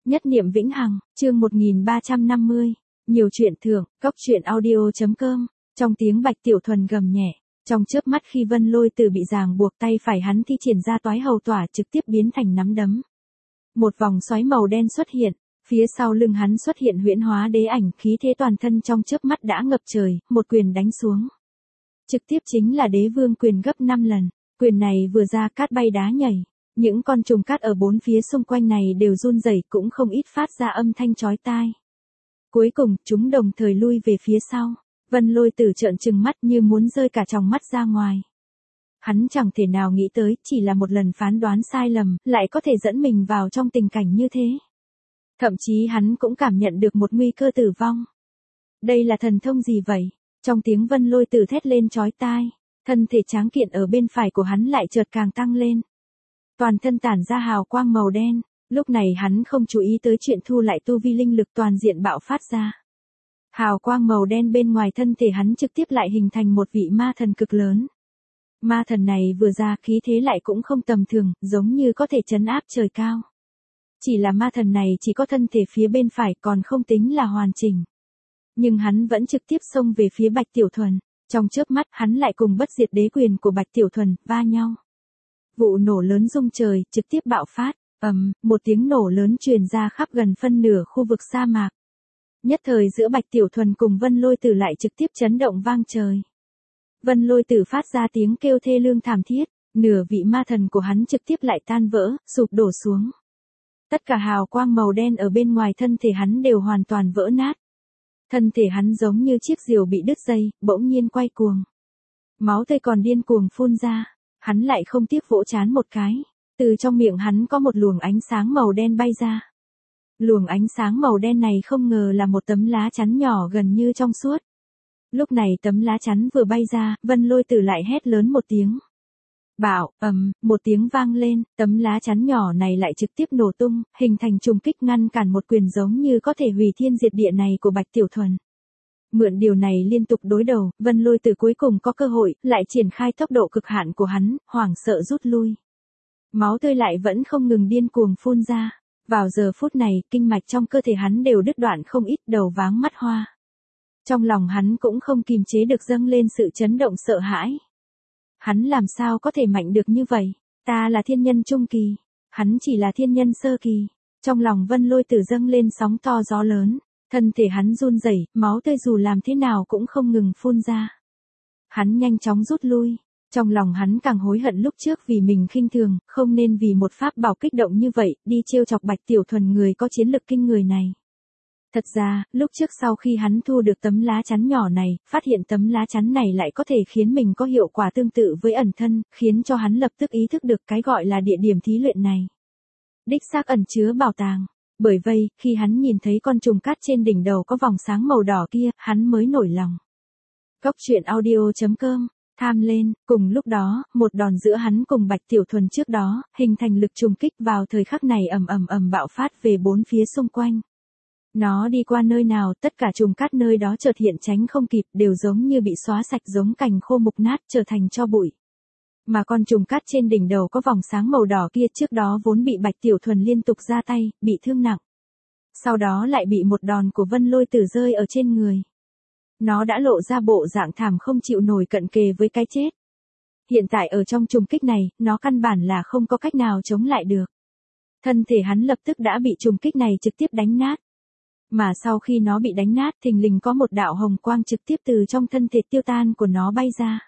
Nhất niệm vĩnh hằng, chương 1350. Nhiều chuyện thưởng, cóc truyện audio.com. Trong tiếng Bạch Tiểu Thuần gầm nhẹ, trong chớp mắt khi Vân Lôi Tử bị ràng buộc, tay phải hắn thi triển ra toái hầu tỏa trực tiếp biến thành nắm đấm. Một vòng xoáy màu đen xuất hiện, phía sau lưng hắn xuất hiện huyễn hóa đế ảnh, khí thế toàn thân trong chớp mắt đã ngập trời, một quyền đánh xuống. Trực tiếp chính là đế vương quyền gấp 5 lần, quyền này vừa ra cát bay đá nhảy. Những con trùng cát ở bốn phía xung quanh này đều run rẩy, cũng không ít phát ra âm thanh chói tai. Cuối cùng, chúng đồng thời lui về phía sau. Vân Lôi Tử trợn trừng mắt như muốn rơi cả tròng mắt ra ngoài. Hắn chẳng thể nào nghĩ tới, chỉ là một lần phán đoán sai lầm, lại có thể dẫn mình vào trong tình cảnh như thế. Thậm chí hắn cũng cảm nhận được một nguy cơ tử vong. Đây là thần thông gì vậy? Trong tiếng Vân Lôi Tử thét lên chói tai, thân thể tráng kiện ở bên phải của hắn lại chợt càng tăng lên. Toàn thân tản ra hào quang màu đen, lúc này hắn không chú ý tới chuyện thu lại tu vi, linh lực toàn diện bạo phát ra. Hào quang màu đen bên ngoài thân thể hắn trực tiếp lại hình thành một vị ma thần cực lớn. Ma thần này vừa ra khí thế lại cũng không tầm thường, giống như có thể trấn áp trời cao. Chỉ là ma thần này chỉ có thân thể phía bên phải còn không tính là hoàn chỉnh. Nhưng hắn vẫn trực tiếp xông về phía Bạch Tiểu Thuần, trong chớp mắt hắn lại cùng bất diệt đế quyền của Bạch Tiểu Thuần va nhau. Vụ nổ lớn rung trời, trực tiếp bạo phát, một tiếng nổ lớn truyền ra khắp gần phân nửa khu vực sa mạc. Nhất thời giữa Bạch Tiểu Thuần cùng Vân Lôi Tử lại trực tiếp chấn động vang trời. Vân Lôi Tử phát ra tiếng kêu thê lương thảm thiết, nửa vị ma thần của hắn trực tiếp lại tan vỡ, sụp đổ xuống. Tất cả hào quang màu đen ở bên ngoài thân thể hắn đều hoàn toàn vỡ nát. Thân thể hắn giống như chiếc diều bị đứt dây, bỗng nhiên quay cuồng. Máu tươi còn điên cuồng phun ra. Hắn lại không tiếc vỗ trán một cái, từ trong miệng hắn có một luồng ánh sáng màu đen bay ra. Luồng ánh sáng màu đen này không ngờ là một tấm lá chắn nhỏ gần như trong suốt. Lúc này tấm lá chắn vừa bay ra, Vân Lôi Tử lại hét lớn một tiếng. Bạo, một tiếng vang lên, tấm lá chắn nhỏ này lại trực tiếp nổ tung, hình thành trùng kích ngăn cản một quyền giống như có thể hủy thiên diệt địa này của Bạch Tiểu Thuần. Mượn điều này liên tục đối đầu, Vân Lôi Tử cuối cùng có cơ hội, lại triển khai tốc độ cực hạn của hắn, hoảng sợ rút lui. Máu tươi lại vẫn không ngừng điên cuồng phun ra. Vào giờ phút này, kinh mạch trong cơ thể hắn đều đứt đoạn không ít, đầu váng mắt hoa. Trong lòng hắn cũng không kìm chế được dâng lên sự chấn động sợ hãi. Hắn làm sao có thể mạnh được như vậy? Ta là thiên nhân trung kỳ, hắn chỉ là thiên nhân sơ kỳ. Trong lòng Vân Lôi Tử dâng lên sóng to gió lớn. Thân thể hắn run rẩy, máu tươi dù làm thế nào cũng không ngừng phun ra. Hắn nhanh chóng rút lui, trong lòng hắn càng hối hận lúc trước vì mình khinh thường, không nên vì một pháp bảo kích động như vậy, đi trêu chọc Bạch Tiểu Thuần người có chiến lực kinh người này. Thật ra, lúc trước sau khi hắn thu được tấm lá chắn nhỏ này, phát hiện tấm lá chắn này lại có thể khiến mình có hiệu quả tương tự với ẩn thân, khiến cho hắn lập tức ý thức được cái gọi là địa điểm thí luyện này. Đích xác ẩn chứa bảo tàng. Bởi vậy, khi hắn nhìn thấy con trùng cát trên đỉnh đầu có vòng sáng màu đỏ kia, hắn mới nổi lòng. Cóc truyện audio.com, tham lên, cùng lúc đó, một đòn giữa hắn cùng Bạch Tiểu Thuần trước đó, hình thành lực trùng kích vào thời khắc này ầm bạo phát về bốn phía xung quanh. Nó đi qua nơi nào, tất cả trùng cát nơi đó chợt hiện tránh không kịp, đều giống như bị xóa sạch, giống cành khô mục nát trở thành tro bụi. Mà con trùng cát trên đỉnh đầu có vòng sáng màu đỏ kia trước đó vốn bị Bạch Tiểu Thuần liên tục ra tay, bị thương nặng. Sau đó lại bị một đòn của Vân Lôi Tử rơi ở trên người. Nó đã lộ ra bộ dạng thảm không chịu nổi, cận kề với cái chết. Hiện tại ở trong trùng kích này, nó căn bản là không có cách nào chống lại được. Thân thể hắn lập tức đã bị trùng kích này trực tiếp đánh nát. Mà sau khi nó bị đánh nát, thình lình có một đạo hồng quang trực tiếp từ trong thân thể tiêu tan của nó bay ra.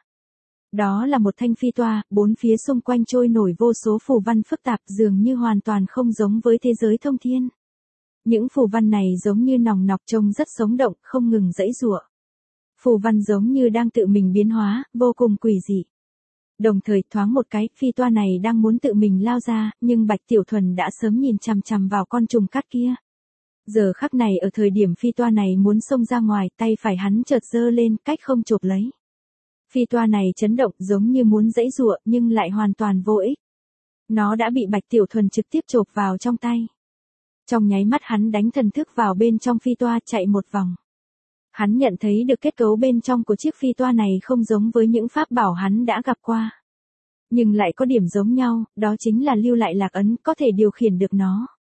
Đó là một thanh phi toa, bốn phía xung quanh trôi nổi vô số phù văn phức tạp, dường như hoàn toàn không giống với thế giới thông thiên. Những phù văn này giống như nòng nọc, trông rất sống động, không ngừng giãy giụa. Phù văn giống như đang tự mình biến hóa, vô cùng quỷ dị. Đồng thời thoáng một cái, phi toa này đang muốn tự mình lao ra, nhưng Bạch Tiểu Thuần đã sớm nhìn chằm chằm vào con trùng cát kia. Giờ khắc này ở thời điểm phi toa này muốn xông ra ngoài, tay phải hắn chợt giơ lên, cách không chộp lấy. Phi toa này chấn động giống như muốn giãy giụa nhưng lại hoàn toàn vô ích. Nó đã bị Bạch Tiểu Thuần trực tiếp chộp vào trong tay. Trong nháy mắt hắn đánh thần thức vào bên trong phi toa, chạy một vòng. Hắn nhận thấy được kết cấu bên trong của chiếc phi toa này không giống với những pháp bảo hắn đã gặp qua. Nhưng lại có điểm giống nhau, đó chính là lưu lại lạc ấn, có thể điều khiển được nó.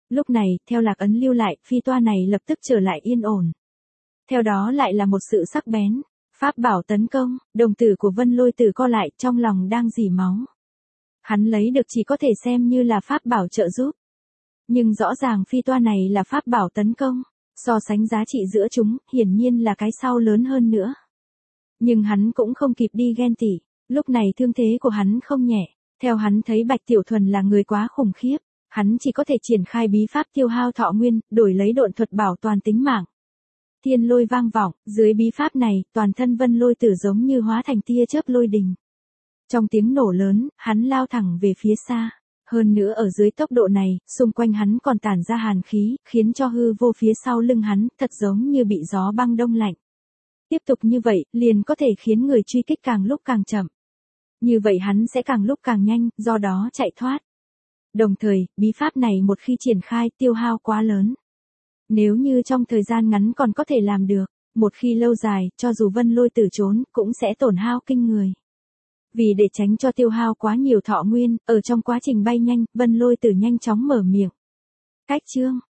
Lúc này, theo lạc ấn lưu lại, phi toa này lập tức trở lại yên ổn. Theo đó lại là một sự sắc bén. Pháp bảo tấn công, đồng tử của Vân Lôi Tử co lại, trong lòng đang rỉ máu. Hắn lấy được chỉ có thể xem như là pháp bảo trợ giúp. Nhưng rõ ràng phi toa này là pháp bảo tấn công. So sánh giá trị giữa chúng, hiển nhiên là cái sau lớn hơn nữa. Nhưng hắn cũng không kịp đi ghen tị. Lúc này thương thế của hắn không nhẹ. Theo hắn thấy Bạch Tiểu Thuần là người quá khủng khiếp. Hắn chỉ có thể triển khai bí pháp tiêu hao thọ nguyên, đổi lấy độn thuật bảo toàn tính mạng. Thiên lôi vang vọng, dưới bí pháp này, toàn thân Vân Lôi Tử giống như hóa thành tia chớp lôi đình. Trong tiếng nổ lớn, hắn lao thẳng về phía xa. Hơn nữa ở dưới tốc độ này, xung quanh hắn còn tản ra hàn khí, khiến cho hư vô phía sau lưng hắn, thật giống như bị gió băng đông lạnh. Tiếp tục như vậy, liền có thể khiến người truy kích càng lúc càng chậm. Như vậy hắn sẽ càng lúc càng nhanh, do đó chạy thoát. Đồng thời, bí pháp này một khi triển khai, tiêu hao quá lớn. Nếu như trong thời gian ngắn còn có thể làm được, một khi lâu dài, cho dù Vân Lôi Tử trốn, cũng sẽ tổn hao kinh người. Vì để tránh cho tiêu hao quá nhiều thọ nguyên, ở trong quá trình bay nhanh, Vân Lôi Tử nhanh chóng mở miệng. Cách chương